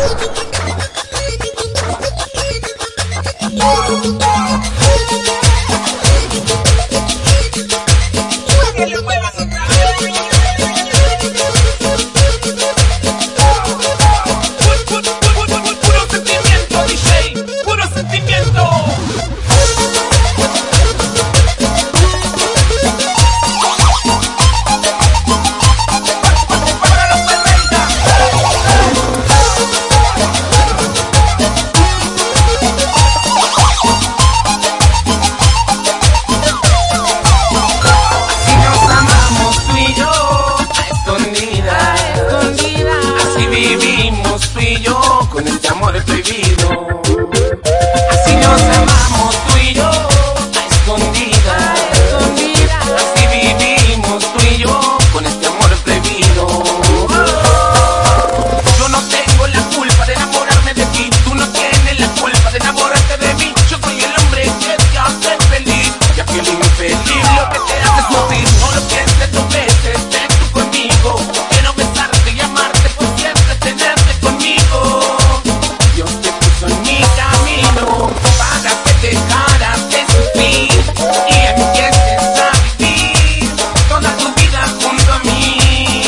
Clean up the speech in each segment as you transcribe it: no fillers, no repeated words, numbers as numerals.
Vivimos tú y yo con este amor prohibido. Así nos amamos tú y yo a escondidas. Así vivimos tú y yo con este amor prohibido. Yo no tengo la culpa de enamorarme de ti, tú no tienes la culpa de enamorarte de mí. Yo soy el hombre que te hace feliz y aquel infeliz lo que te hace sufrir. No lo pienses dos veces, ven tú conmigo. Quiero besarte y amarte por siempre, tenerte conmigo. Dios te puso en mi camino para que dejaras de sufrir y empieces a vivir toda tu vida junto a mí.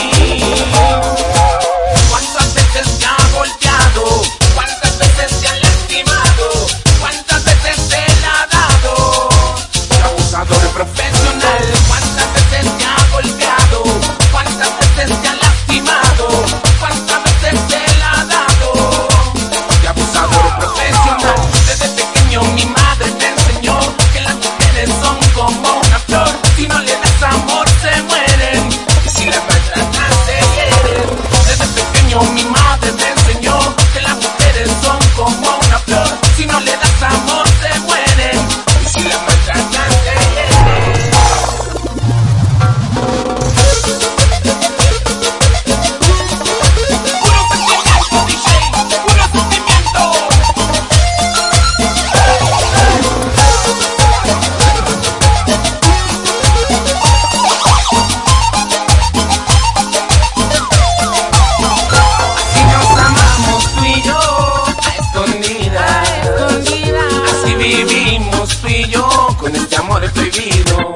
¿Cuántas veces te ha golpeado? ¿Cuántas veces te ha lastimado? ¿Cuántas veces te la ha dado? Abusador profesional. ¿Cuántas veces te ha golpeado? ¿Cuántas veces te ha lastimado? ¿Cuántas veces te la ha dado? Abusador profesional. Desde pequeño mi madre me enseñó que las mujeres son como una flor. Si no le das amor se mueren y si las maltratas se hieren. Desde pequeño mi madre me enseñó que las mujeres son como una flor. Si no le das amor se mueren y si las maltratas se hieren. Puro sentimiento, DJ, puro sentimiento. Así nos amamos tú y yo a escondidas. Así vivimos tú y yo con este amor prohibido.